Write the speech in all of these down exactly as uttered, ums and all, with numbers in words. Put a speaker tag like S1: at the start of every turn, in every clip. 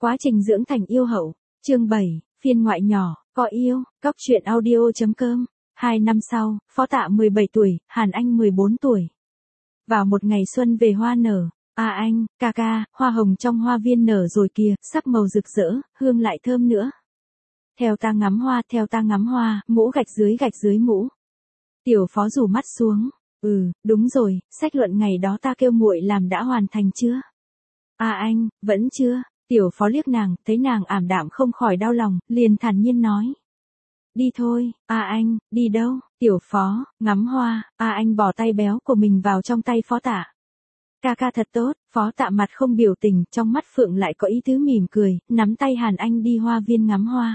S1: Quá trình dưỡng thành yêu hậu, chương bảy, phiên ngoại nhỏ, có yêu, Cóc truyện audio.com. Hai năm sau, Phó Tạ mười bảy tuổi, Hàn Anh mười bốn tuổi. Vào một ngày xuân về hoa nở, à anh, ca ca, hoa hồng trong hoa viên nở rồi kìa, sắc màu rực rỡ, hương lại thơm nữa. Theo ta ngắm hoa, theo ta ngắm hoa, mũ gạch dưới gạch dưới mũ. Tiểu Phó rủ mắt xuống, ừ, đúng rồi, sách luận ngày đó ta kêu muội làm đã hoàn thành chưa? À anh, vẫn chưa. Tiểu Phó liếc nàng, thấy nàng ảm đạm không khỏi đau lòng, liền thản nhiên nói. Đi thôi, à anh, đi đâu? Tiểu Phó, ngắm hoa, à anh bỏ tay béo của mình vào trong tay Phó Tạ. Ca ca thật tốt, Phó Tạ mặt không biểu tình, trong mắt phượng lại có ý tứ mỉm cười, nắm tay Hàn Anh đi hoa viên ngắm hoa.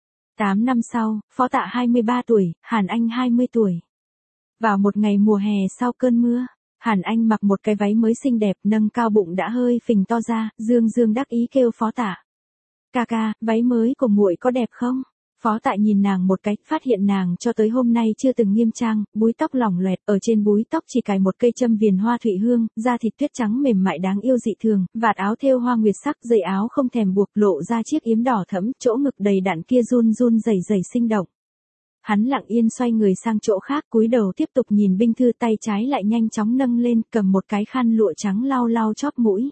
S1: Tám năm sau, Phó Tạ hai mươi ba tuổi, Hàn Anh hai mươi tuổi. Vào một ngày mùa hè sau cơn mưa, Hàn Anh mặc một cái váy mới xinh đẹp, nâng cao bụng đã hơi phình to ra, dương dương đắc ý kêu Phó Tạ. Ca ca, váy mới của muội có đẹp không? Phó Tạ nhìn nàng một cái, phát hiện nàng cho tới hôm nay chưa từng nghiêm trang, búi tóc lỏng loẹt, ở trên búi tóc chỉ cài một cây châm viền hoa thụy hương, da thịt tuyết trắng mềm mại đáng yêu dị thường, vạt áo thêu hoa nguyệt sắc, dây áo không thèm buộc, lộ ra chiếc yếm đỏ thẫm, chỗ ngực đầy đặn kia run run rẩy rẩy sinh động. Hắn lặng yên xoay người sang chỗ khác, cúi đầu tiếp tục nhìn binh thư, tay trái lại nhanh chóng nâng lên, cầm một cái khăn lụa trắng lau lau chóp mũi.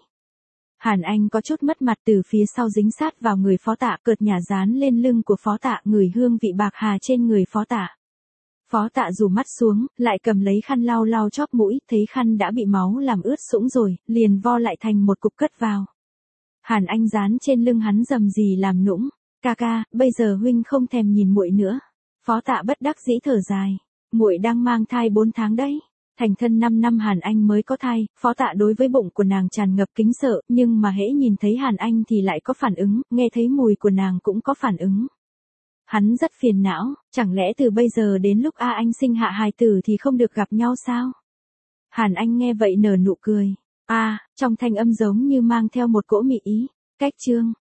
S1: Hàn Anh có chút mất mặt, từ phía sau dính sát vào người Phó Tạ, cợt nhả dán lên lưng của Phó Tạ, ngửi hương vị bạc hà trên người Phó Tạ. Phó Tạ rủ mắt xuống, lại cầm lấy khăn lau lau chóp mũi, thấy khăn đã bị máu làm ướt sũng rồi, liền vo lại thành một cục cất vào. Hàn Anh dán trên lưng hắn rầm rì làm nũng, ca ca, bây giờ huynh không thèm nhìn muội nữa. Phó Tạ bất đắc dĩ thở dài, muội đang mang thai bốn tháng đấy. Thành thân năm năm Hàn Anh mới có thai, Phó Tạ đối với bụng của nàng tràn ngập kính sợ, nhưng mà hễ nhìn thấy Hàn Anh thì lại có phản ứng, nghe thấy mùi của nàng cũng có phản ứng. Hắn rất phiền não, chẳng lẽ từ bây giờ đến lúc A Anh sinh hạ hài tử thì không được gặp nhau sao? Hàn Anh nghe vậy nở nụ cười, a, trong thanh âm giống như mang theo một cỗ mị ý, cách chương.